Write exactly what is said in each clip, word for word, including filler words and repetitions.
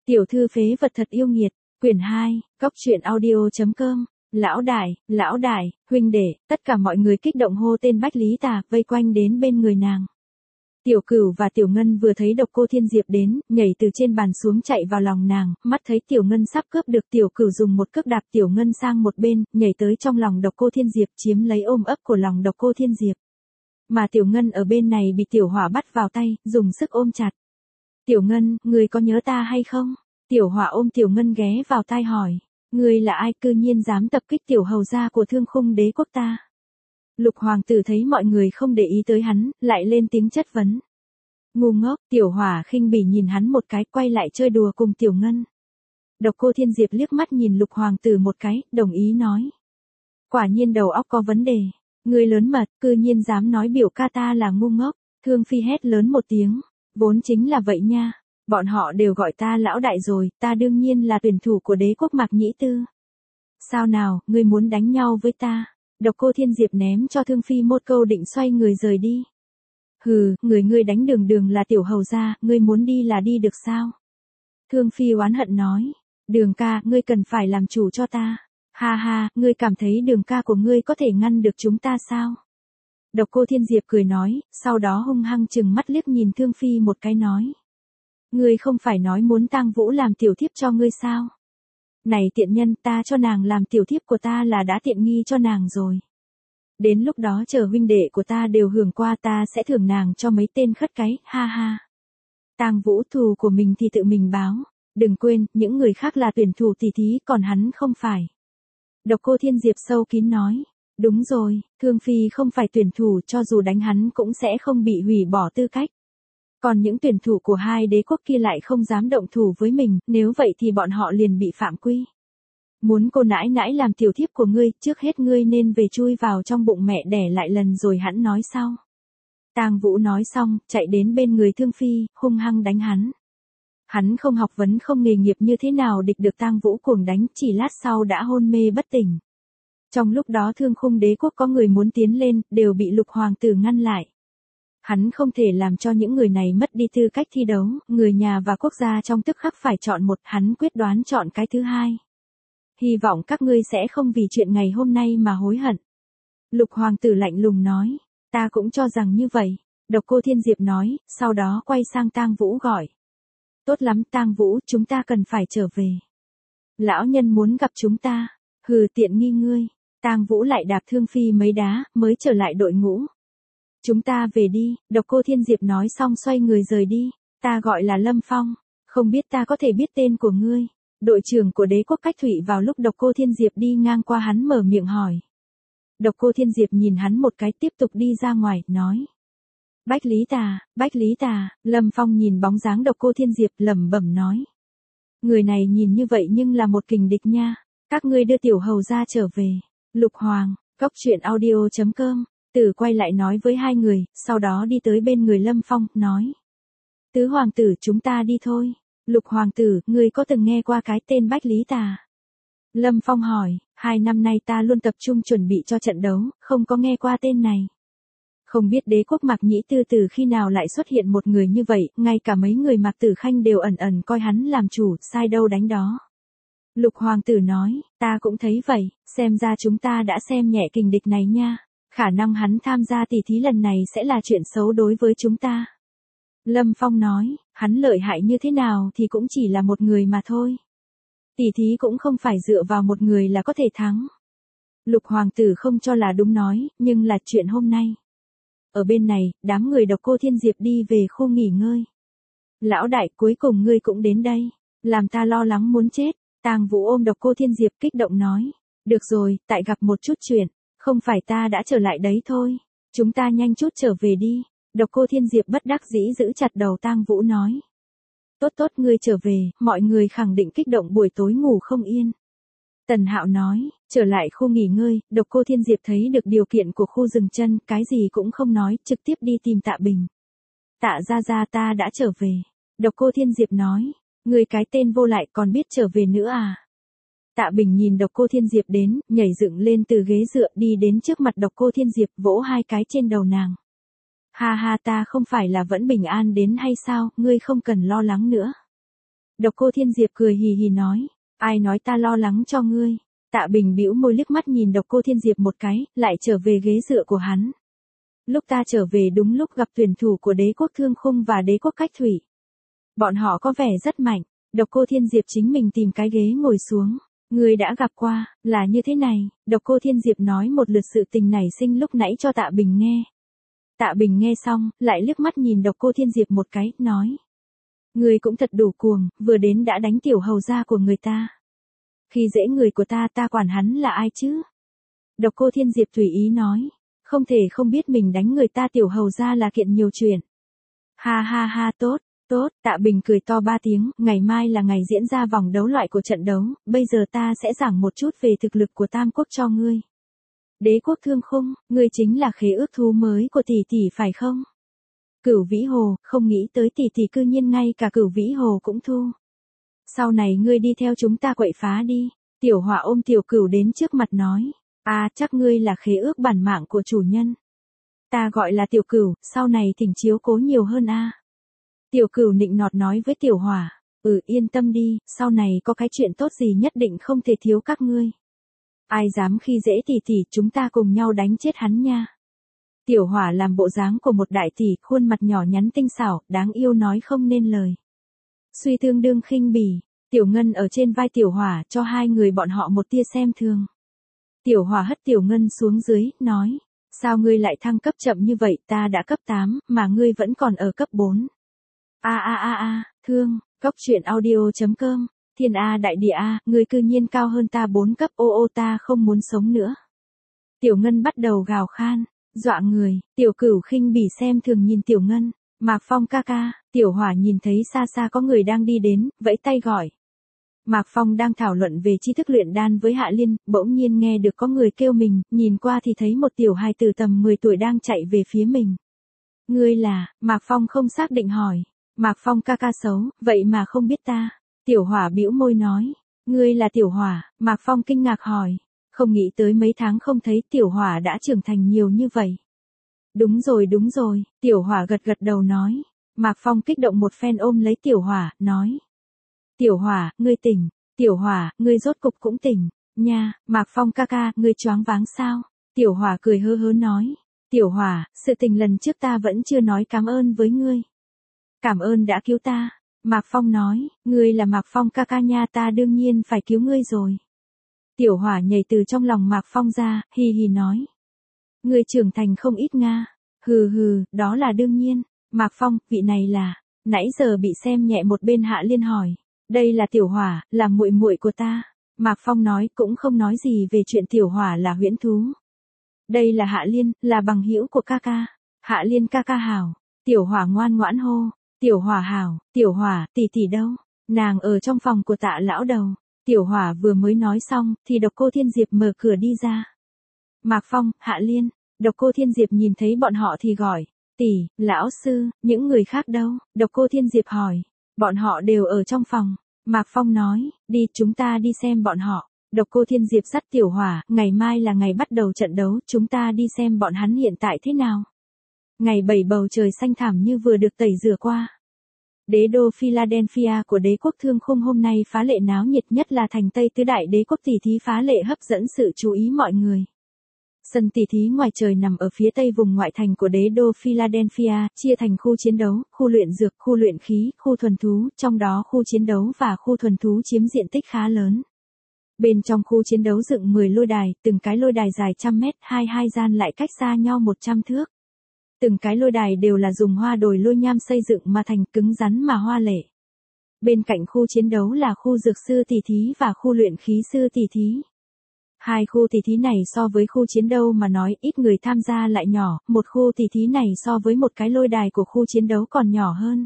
Tiểu thư phế vật thật yêu nghiệt, quyển hai, cóc truyện audio chấm com. Lão đại, lão đại, huynh đệ, tất cả mọi người kích động hô tên Bách Lý Tà, vây quanh đến bên người nàng. Tiểu Cửu và Tiểu Ngân vừa thấy Độc Cô Thiên Diệp đến, nhảy từ trên bàn xuống chạy vào lòng nàng, mắt thấy Tiểu Ngân sắp cướp được, Tiểu Cửu dùng một cước đạp Tiểu Ngân sang một bên, nhảy tới trong lòng Độc Cô Thiên Diệp, chiếm lấy ôm ấp của lòng Độc Cô Thiên Diệp. Mà Tiểu Ngân ở bên này bị Tiểu Hỏa bắt vào tay, dùng sức ôm chặt. Tiểu Ngân, ngươi có nhớ ta hay không? Tiểu Hỏa ôm Tiểu Ngân ghé vào tai hỏi. Ngươi là ai cư nhiên dám tập kích tiểu hầu gia của Thương Khung Đế quốc ta? Lục hoàng tử thấy mọi người không để ý tới hắn, lại lên tiếng chất vấn. Ngu ngốc, Tiểu Hỏa khinh bỉ nhìn hắn một cái, quay lại chơi đùa cùng Tiểu Ngân. Độc Cô Thiên Diệp liếc mắt nhìn Lục hoàng tử một cái, đồng ý nói. Quả nhiên đầu óc có vấn đề. Ngươi lớn mật, cư nhiên dám nói biểu ca ta là ngu ngốc. Thương Phi hét lớn một tiếng. Vốn chính là vậy nha. Bọn họ đều gọi ta lão đại rồi, ta đương nhiên là tuyển thủ của đế quốc Mạc Nhĩ Tư. Sao nào, ngươi muốn đánh nhau với ta? Độc Cô Thiên Diệp ném cho Thương Phi một câu định xoay người rời đi. Hừ, người ngươi đánh đường đường là tiểu hầu gia, ngươi muốn đi là đi được sao? Thương Phi oán hận nói, Đường ca, ngươi cần phải làm chủ cho ta. Ha ha, ngươi cảm thấy Đường ca của ngươi có thể ngăn được chúng ta sao? Độc Cô Thiên Diệp cười nói, sau đó hung hăng chừng mắt liếc nhìn Thương Phi một cái nói. Ngươi không phải nói muốn Tang Vũ làm tiểu thiếp cho ngươi sao? Này tiện nhân, ta cho nàng làm tiểu thiếp của ta là đã tiện nghi cho nàng rồi. Đến lúc đó chờ huynh đệ của ta đều hưởng qua, ta sẽ thưởng nàng cho mấy tên khất cái, ha ha. Tang Vũ thù của mình thì tự mình báo, đừng quên, những người khác là tuyển thủ tỷ thí, còn hắn không phải. Độc Cô Thiên Diệp sâu kín nói, đúng rồi, Thương Phi không phải tuyển thủ, cho dù đánh hắn cũng sẽ không bị hủy bỏ tư cách. Còn những tuyển thủ của hai đế quốc kia lại không dám động thủ với mình, nếu vậy thì bọn họ liền bị phạm quy. Muốn cô nãi nãi làm tiểu thiếp của ngươi, trước hết ngươi nên về chui vào trong bụng mẹ đẻ lại lần rồi hẵng nói sau. Tang Vũ nói xong, chạy đến bên người Thương Phi, hung hăng đánh hắn. Hắn không học vấn không nghề nghiệp như thế nào địch được Tang Vũ cuồng đánh, chỉ lát sau đã hôn mê bất tỉnh. Trong lúc đó Thương Khung Đế quốc có người muốn tiến lên, đều bị Lục hoàng tử ngăn lại. Hắn không thể làm cho những người này mất đi tư cách thi đấu, người nhà và quốc gia trong tức khắc phải chọn một, hắn quyết đoán chọn cái thứ hai. Hy vọng các ngươi sẽ không vì chuyện ngày hôm nay mà hối hận. Lục hoàng tử lạnh lùng nói, ta cũng cho rằng như vậy. Độc Cô Thiên Diệp nói, sau đó quay sang Tang Vũ gọi. Tốt lắm Tang Vũ, chúng ta cần phải trở về. Lão nhân muốn gặp chúng ta, hừ tiện nghi ngươi. Tang Vũ lại đạp Thương Phi mấy đá, mới trở lại đội ngũ. Chúng ta về đi, Độc Cô Thiên Diệp nói xong xoay người rời đi. Ta gọi là Lâm Phong, không biết ta có thể biết tên của ngươi. Đội trưởng của đế quốc Cách Thụy vào lúc Độc Cô Thiên Diệp đi ngang qua hắn mở miệng hỏi. Độc Cô Thiên Diệp nhìn hắn một cái tiếp tục đi ra ngoài, nói. Bách Lý Tà, Bách Lý Tà, Lâm Phong nhìn bóng dáng Độc Cô Thiên Diệp lẩm bẩm nói. Người này nhìn như vậy nhưng là một kình địch nha, các ngươi đưa tiểu hầu ra trở về. Lục Hoàng, cóc truyện audio chấm com. Tử quay lại nói với hai người, sau đó đi tới bên người Lâm Phong, nói. Tứ hoàng tử chúng ta đi thôi. Lục hoàng tử, ngươi có từng nghe qua cái tên Bách Lý Tà? Lâm Phong hỏi, hai năm nay ta luôn tập trung chuẩn bị cho trận đấu, không có nghe qua tên này. Không biết đế quốc Mạc Nhĩ Tư từ khi nào lại xuất hiện một người như vậy, ngay cả mấy người Mạc Tử Khanh đều ẩn ẩn coi hắn làm chủ, sai đâu đánh đó. Lục hoàng tử nói, ta cũng thấy vậy, xem ra chúng ta đã xem nhẹ kình địch này nha. Khả năng hắn tham gia tỷ thí lần này sẽ là chuyện xấu đối với chúng ta. Lâm Phong nói, hắn lợi hại như thế nào thì cũng chỉ là một người mà thôi. Tỷ thí cũng không phải dựa vào một người là có thể thắng. Lục hoàng tử không cho là đúng nói, nhưng là chuyện hôm nay. Ở bên này, đám người Độc Cô Thiên Diệp đi về khu nghỉ ngơi. Lão đại, cuối cùng ngươi cũng đến đây, làm ta lo lắng muốn chết. Tang Vũ ôm Độc Cô Thiên Diệp kích động nói, được rồi, tại gặp một chút chuyện. Không phải ta đã trở lại đấy thôi. Chúng ta nhanh chút trở về đi. Độc Cô Thiên Diệp bất đắc dĩ giữ chặt đầu Tang Vũ nói. Tốt tốt ngươi trở về, mọi người khẳng định kích động buổi tối ngủ không yên. Tần Hạo nói, trở lại khu nghỉ ngơi, Độc Cô Thiên Diệp thấy được điều kiện của khu rừng chân, cái gì cũng không nói, trực tiếp đi tìm Tạ Bình. Tạ ra ra ta đã trở về. Độc Cô Thiên Diệp nói, ngươi cái tên vô lại còn biết trở về nữa à? Tạ Bình nhìn Độc Cô Thiên Diệp đến, nhảy dựng lên từ ghế dựa đi đến trước mặt Độc Cô Thiên Diệp vỗ hai cái trên đầu nàng. Ha ha ta không phải là vẫn bình an đến hay sao, ngươi không cần lo lắng nữa. Độc Cô Thiên Diệp cười hì hì nói, ai nói ta lo lắng cho ngươi. Tạ Bình bĩu môi liếc mắt nhìn Độc Cô Thiên Diệp một cái, lại trở về ghế dựa của hắn. Lúc ta trở về đúng lúc gặp tuyển thủ của Đế quốc Thương Khung và Đế quốc Cách Thủy. Bọn họ có vẻ rất mạnh. Độc Cô Thiên Diệp chính mình tìm cái ghế ngồi xuống. Ngươi đã gặp qua, là như thế này. Độc Cô Thiên Diệp nói một lượt sự tình nảy sinh lúc nãy cho Tạ Bình nghe. Tạ Bình nghe xong, lại liếc mắt nhìn Độc Cô Thiên Diệp một cái, nói. Ngươi cũng thật đủ cuồng, vừa đến đã đánh tiểu hầu gia của người ta. Khi dễ người của ta ta quản hắn là ai chứ? Độc Cô Thiên Diệp tùy ý nói. Không thể không biết mình đánh người ta tiểu hầu gia là kiện nhiều chuyện. Ha ha ha tốt, tốt, Tạ Bình cười to ba tiếng, ngày mai là ngày diễn ra vòng đấu loại của trận đấu, bây giờ ta sẽ giảng một chút về thực lực của Tam Quốc cho ngươi. Đế quốc Thương Khung, ngươi chính là khế ước thú mới của tỷ tỷ phải không? Cửu Vĩ Hồ, không nghĩ tới tỷ tỷ cư nhiên ngay cả Cửu Vĩ Hồ cũng thu. Sau này ngươi đi theo chúng ta quậy phá đi. Tiểu Hỏa ôm Tiểu Cửu đến trước mặt nói. À chắc ngươi là khế ước bản mạng của chủ nhân. Ta gọi là Tiểu Cửu, sau này thỉnh chiếu cố nhiều hơn a. Tiểu Cửu nịnh nọt nói với Tiểu Hỏa. Ừ yên tâm đi, sau này có cái chuyện tốt gì nhất định không thể thiếu các ngươi. Ai dám khi dễ tỷ tỷ chúng ta cùng nhau đánh chết hắn nha. Tiểu Hỏa làm bộ dáng của một đại tỷ, khuôn mặt nhỏ nhắn tinh xảo, đáng yêu nói không nên lời. Suy tương đương khinh bỉ, Tiểu Ngân ở trên vai Tiểu Hỏa cho hai người bọn họ một tia xem thường. Tiểu Hỏa hất Tiểu Ngân xuống dưới, nói, sao ngươi lại thăng cấp chậm như vậy, ta đã cấp tám, mà ngươi vẫn còn ở cấp bốn. A a a a, thương, cốc truyện audio chấm com, thiên A đại địa A, ngươi cư nhiên cao hơn ta bốn cấp, ô ô ta không muốn sống nữa. Tiểu Ngân bắt đầu gào khan, dọa người, Tiểu Cửu khinh bỉ xem thường nhìn Tiểu Ngân. Mạc Phong ca ca, Tiểu Hỏa nhìn thấy xa xa có người đang đi đến, vẫy tay gọi. Mạc Phong đang thảo luận về tri thức luyện đan với Hạ Liên, bỗng nhiên nghe được có người kêu mình, nhìn qua thì thấy một tiểu hài tử tầm mười tuổi đang chạy về phía mình. Ngươi là, Mạc Phong không xác định hỏi. Mạc Phong ca ca xấu, vậy mà không biết ta. Tiểu Hỏa bĩu môi nói. Ngươi là Tiểu Hỏa, Mạc Phong kinh ngạc hỏi. Không nghĩ tới mấy tháng không thấy Tiểu Hỏa đã trưởng thành nhiều như vậy. Đúng rồi đúng rồi, Tiểu Hỏa gật gật đầu nói. Mạc Phong kích động một phen ôm lấy Tiểu Hỏa, nói. Tiểu Hỏa, ngươi tỉnh. Tiểu Hỏa, ngươi rốt cục cũng tỉnh. Nha, Mạc Phong ca ca, ngươi choáng váng sao? Tiểu Hỏa cười hớ hớ nói. Tiểu Hỏa, sự tình lần trước ta vẫn chưa nói cảm ơn với ngươi. Cảm ơn đã cứu ta. Mạc Phong nói, ngươi là Mạc Phong ca ca nha, ta đương nhiên phải cứu ngươi rồi. Tiểu Hỏa nhảy từ trong lòng Mạc Phong ra, hì hì nói. Ngươi trưởng thành không ít nga. Hừ hừ, đó là đương nhiên. Mạc Phong, vị này là, nãy giờ bị xem nhẹ một bên Hạ Liên hỏi. Đây là Tiểu Hỏa, là muội muội của ta. Mạc Phong nói cũng không nói gì về chuyện Tiểu Hỏa là huyễn thú. Đây là Hạ Liên, là bằng hữu của ca ca. Hạ Liên ca ca hảo. Tiểu Hỏa ngoan ngoãn hô. Tiểu Hỏa hảo, Tiểu Hỏa, tỷ tỷ đâu? Nàng ở trong phòng của Tạ lão đầu. Tiểu Hỏa vừa mới nói xong, thì Độc Cô Thiên Diệp mở cửa đi ra. Mạc Phong, Hạ Liên. Độc Cô Thiên Diệp nhìn thấy bọn họ thì gọi. Tỷ, lão sư, những người khác đâu? Độc Cô Thiên Diệp hỏi. Bọn họ đều ở trong phòng. Mạc Phong nói, đi chúng ta đi xem bọn họ. Độc Cô Thiên Diệp dắt Tiểu Hỏa, ngày mai là ngày bắt đầu trận đấu, chúng ta đi xem bọn hắn hiện tại thế nào. Ngày bảy bầu trời xanh thẳm như vừa được tẩy rửa qua. Đế đô Philadelphia của đế quốc Thương Khung hôm nay phá lệ náo nhiệt, nhất là thành Tây tứ đại đế quốc tỷ thí phá lệ hấp dẫn sự chú ý mọi người. Sân tỷ thí ngoài trời nằm ở phía tây vùng ngoại thành của đế đô Philadelphia, chia thành khu chiến đấu, khu luyện dược, khu luyện khí, khu thuần thú, trong đó khu chiến đấu và khu thuần thú chiếm diện tích khá lớn. Bên trong khu chiến đấu dựng mười lôi đài, từng cái lôi đài dài trăm mét, hai hai gian lại cách xa nhau một trăm thước. Từng cái lôi đài đều là dùng hoa đồi lôi nham xây dựng mà thành, cứng rắn mà hoa lệ. Bên cạnh khu chiến đấu là khu dược sư tỷ thí và khu luyện khí sư tỷ thí. Hai khu tỷ thí này so với khu chiến đấu mà nói ít người tham gia lại nhỏ, một khu tỷ thí này so với một cái lôi đài của khu chiến đấu còn nhỏ hơn.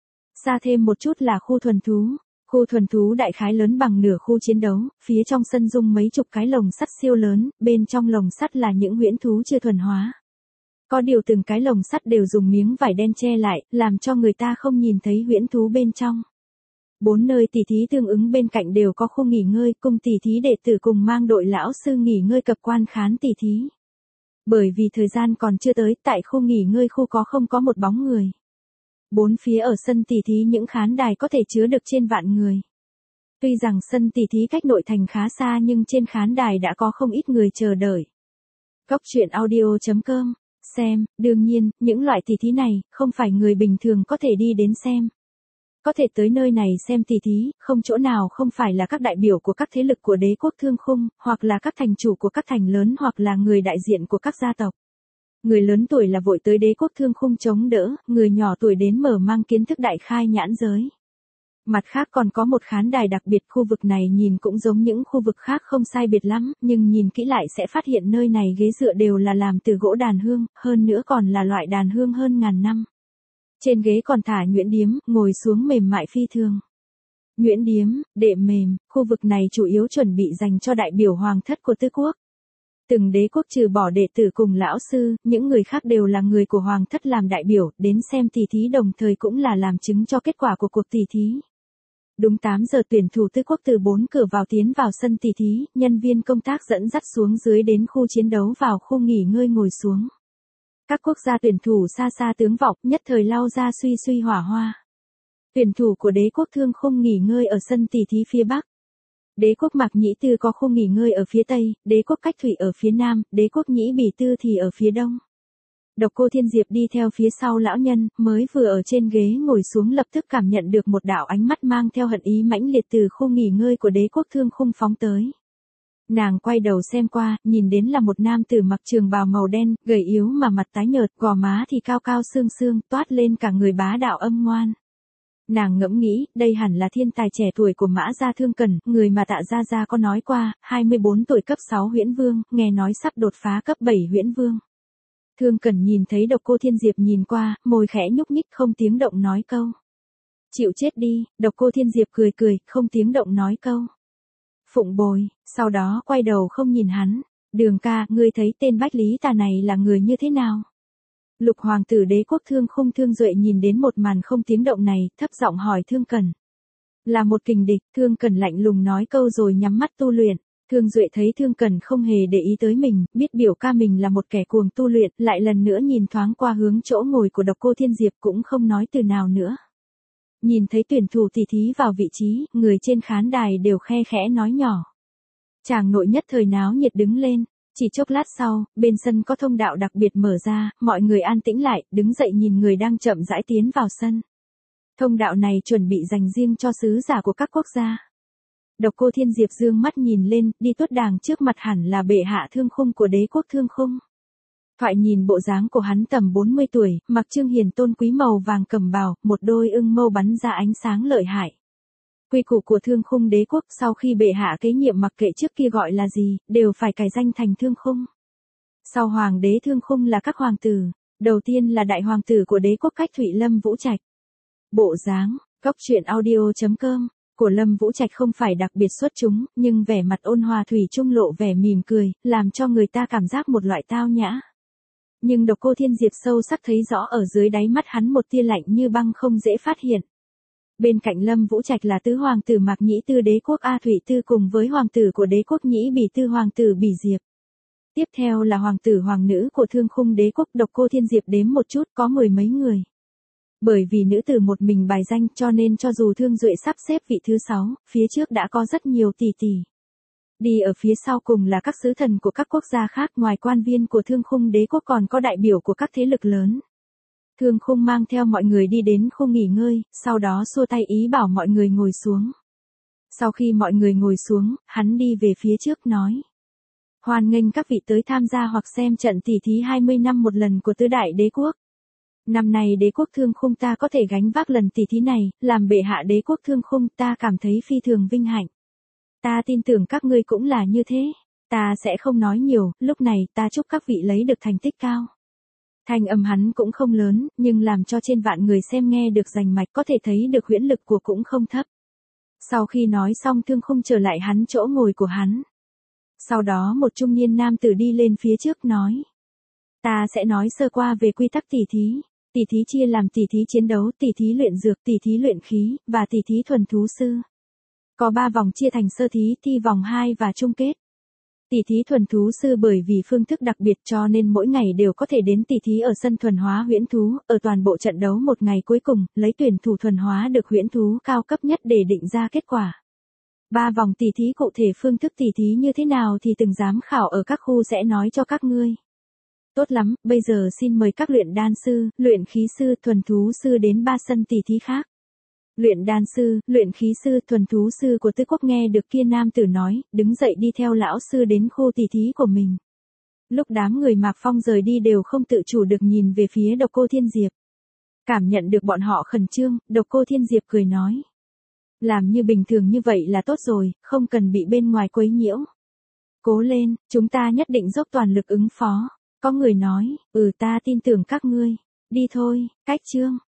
Xa thêm một chút là khu thuần thú. Khu thuần thú đại khái lớn bằng nửa khu chiến đấu, phía trong sân dung mấy chục cái lồng sắt siêu lớn, bên trong lồng sắt là những huyễn thú chưa thuần hóa. Có điều từng cái lồng sắt đều dùng miếng vải đen che lại, làm cho người ta không nhìn thấy huyễn thú bên trong. Bốn nơi tỷ thí tương ứng bên cạnh đều có khu nghỉ ngơi, cùng tỷ thí đệ tử cùng mang đội lão sư nghỉ ngơi cập quan khán tỷ thí. Bởi vì thời gian còn chưa tới, tại khu nghỉ ngơi khu có không có một bóng người. Bốn phía ở sân tỷ thí những khán đài có thể chứa được trên vạn người. Tuy rằng sân tỷ thí cách nội thành khá xa nhưng trên khán đài đã có không ít người chờ đợi. Cốc truyện audio chấm com. Xem, đương nhiên, những loại tỷ thí này, không phải người bình thường có thể đi đến xem. Có thể tới nơi này xem tỷ thí, không chỗ nào không phải là các đại biểu của các thế lực của đế quốc Thương Khung, hoặc là các thành chủ của các thành lớn hoặc là người đại diện của các gia tộc. Người lớn tuổi là vội tới đế quốc Thương Khung chống đỡ, người nhỏ tuổi đến mở mang kiến thức đại khai nhãn giới. Mặt khác còn có một khán đài đặc biệt, khu vực này nhìn cũng giống những khu vực khác không sai biệt lắm, nhưng nhìn kỹ lại sẽ phát hiện nơi này ghế dựa đều là làm từ gỗ đàn hương, hơn nữa còn là loại đàn hương hơn ngàn năm. Trên ghế còn thả nhuyễn điếm, ngồi xuống mềm mại phi thường. Nhuyễn điếm, đệm mềm, khu vực này chủ yếu chuẩn bị dành cho đại biểu hoàng thất của tứ quốc. Từng đế quốc trừ bỏ đệ tử cùng lão sư, những người khác đều là người của hoàng thất làm đại biểu, đến xem tỷ thí đồng thời cũng là làm chứng cho kết quả của cuộc tỷ thí. Đúng tám giờ tuyển thủ tứ quốc từ bốn cửa vào tiến vào sân tỷ thí, nhân viên công tác dẫn dắt xuống dưới đến khu chiến đấu vào khu nghỉ ngơi ngồi xuống. Các quốc gia tuyển thủ xa xa tướng vọng nhất thời lao ra suy suy hỏa hoa. Tuyển thủ của đế quốc Thương Khung nghỉ ngơi ở sân tỷ thí phía Bắc. Đế quốc Mạc Nhĩ Tư có khu nghỉ ngơi ở phía Tây, đế quốc Cách Thủy ở phía Nam, đế quốc Nhĩ Bỉ Tư thì ở phía Đông. Độc Cô Thiên Diệp đi theo phía sau lão nhân, mới vừa ở trên ghế ngồi xuống lập tức cảm nhận được một đạo ánh mắt mang theo hận ý mãnh liệt từ khu nghỉ ngơi của đế quốc Thương Khung phóng tới. Nàng quay đầu xem qua, nhìn đến là một nam tử mặc trường bào màu đen, gầy yếu mà mặt tái nhợt, gò má thì cao cao xương xương, toát lên cả người bá đạo âm ngoan. Nàng ngẫm nghĩ, đây hẳn là thiên tài trẻ tuổi của Mã Gia Thương Cẩn, người mà Tạ Gia Gia có nói qua, hai mươi bốn tuổi cấp sáu huyễn vương, nghe nói sắp đột phá cấp bảy huyễn vương. Thương Cẩn nhìn thấy Độc Cô Thiên Diệp nhìn qua, môi khẽ nhúc nhích không tiếng động nói câu. Chịu chết đi, Độc Cô Thiên Diệp cười cười, không tiếng động nói câu. Phụng bồi, sau đó quay đầu không nhìn hắn. Đường ca, ngươi thấy tên Bách Lý Tà này là người như thế nào? Lục hoàng tử đế quốc Thương Khung Thương Duệ nhìn đến một màn không tiếng động này, thấp giọng hỏi Thương Cẩn. Là một kình địch, Thương Cẩn lạnh lùng nói câu rồi nhắm mắt tu luyện. Thương Duệ thấy Thương Cẩn không hề để ý tới mình, biết biểu ca mình là một kẻ cuồng tu luyện, lại lần nữa nhìn thoáng qua hướng chỗ ngồi của Độc Cô Thiên Diệp cũng không nói từ nào nữa. Nhìn thấy tuyển thủ tỷ thí vào vị trí, người trên khán đài đều khe khẽ nói nhỏ. Chàng nội nhất thời náo nhiệt đứng lên. Chỉ chốc lát sau, bên sân có thông đạo đặc biệt mở ra, mọi người an tĩnh lại, đứng dậy nhìn người đang chậm rãi tiến vào sân. Thông đạo này chuẩn bị dành riêng cho sứ giả của các quốc gia. Độc Cô Thiên Diệp dương mắt nhìn lên, đi tuốt đàng trước mặt hẳn là bệ hạ Thương Khung của đế quốc Thương Khung. Thoại nhìn bộ dáng của hắn tầm bốn mươi tuổi, mặc trương hiền tôn quý màu vàng cẩm bào, một đôi ưng mâu bắn ra ánh sáng lợi hại. Quy củ của Thương Khung đế quốc sau khi bệ hạ kế nhiệm mặc kệ trước kia gọi là gì, đều phải cải danh thành Thương Khung. Sau hoàng đế Thương Khung là các hoàng tử, đầu tiên là đại hoàng tử của đế quốc Cách Thủy Lâm Vũ Trạch. Bộ dáng, cốc truyện audio chấm com, của Lâm Vũ Trạch không phải đặc biệt xuất chúng, nhưng vẻ mặt ôn hòa thủy chung lộ vẻ mỉm cười, làm cho người ta cảm giác một loại tao nhã. Nhưng Độc Cô Thiên Diệp sâu sắc thấy rõ ở dưới đáy mắt hắn một tia lạnh như băng không dễ phát hiện. Bên cạnh Lâm Vũ Trạch là tứ hoàng tử Mạc Nhĩ Tư đế quốc A Thủy Tư cùng với hoàng tử của đế quốc Nhĩ Bỉ Tư hoàng tử Bỉ Diệp. Tiếp theo là hoàng tử hoàng nữ của Thương Khung đế quốc. Độc Cô Thiên Diệp đếm một chút có mười mấy người. Bởi vì nữ tử một mình bài danh cho nên cho dù Thương Duệ sắp xếp vị thứ sáu, phía trước đã có rất nhiều tỷ tỷ. Đi ở phía sau cùng là các sứ thần của các quốc gia khác, ngoài quan viên của Thương Khung đế quốc còn có đại biểu của các thế lực lớn. Thương Khung mang theo mọi người đi đến khu nghỉ ngơi, sau đó xua tay ý bảo mọi người ngồi xuống. Sau khi mọi người ngồi xuống, hắn đi về phía trước nói. Hoan nghênh các vị tới tham gia hoặc xem trận tỷ thí hai mươi năm một lần của tứ đại đế quốc. Năm nay đế quốc Thương Khung ta có thể gánh vác lần tỷ thí này, làm bệ hạ đế quốc Thương Khung ta cảm thấy phi thường vinh hạnh. Ta tin tưởng các ngươi cũng là như thế. Ta sẽ không nói nhiều, lúc này ta chúc các vị lấy được thành tích cao. Thanh âm hắn cũng không lớn, nhưng làm cho trên vạn người xem nghe được rành mạch, có thể thấy được huyễn lực của cũng không thấp. Sau khi nói xong Thương Khung trở lại hắn chỗ ngồi của hắn. Sau đó một trung niên nam tử đi lên phía trước nói. Ta sẽ nói sơ qua về quy tắc tỷ thí. Tỷ thí chia làm tỷ thí chiến đấu, tỷ thí luyện dược, tỷ thí luyện khí, và tỷ thí thuần thú sư. Có ba vòng chia thành sơ thí, thi vòng hai và chung kết. Tỷ thí thuần thú sư bởi vì phương thức đặc biệt cho nên mỗi ngày đều có thể đến tỷ thí ở sân thuần hóa huyễn thú, ở toàn bộ trận đấu một ngày cuối cùng, lấy tuyển thủ thuần hóa được huyễn thú cao cấp nhất để định ra kết quả. Ba vòng tỷ thí cụ thể phương thức tỷ thí như thế nào thì từng giám khảo ở các khu sẽ nói cho các ngươi. Tốt lắm, bây giờ xin mời các luyện đan sư, luyện khí sư, thuần thú sư đến ba sân tỷ thí khác. Luyện đan sư, luyện khí sư, thuần thú sư của Tư Quốc nghe được kia nam tử nói, đứng dậy đi theo lão sư đến khu tỷ thí của mình. Lúc đám người Mạc Phong rời đi đều không tự chủ được nhìn về phía Độc Cô Thiên Diệp. Cảm nhận được bọn họ khẩn trương, Độc Cô Thiên Diệp cười nói. Làm như bình thường như vậy là tốt rồi, không cần bị bên ngoài quấy nhiễu. Cố lên, chúng ta nhất định dốc toàn lực ứng phó. Có người nói, ừ ta tin tưởng các ngươi. Đi thôi, cách chương.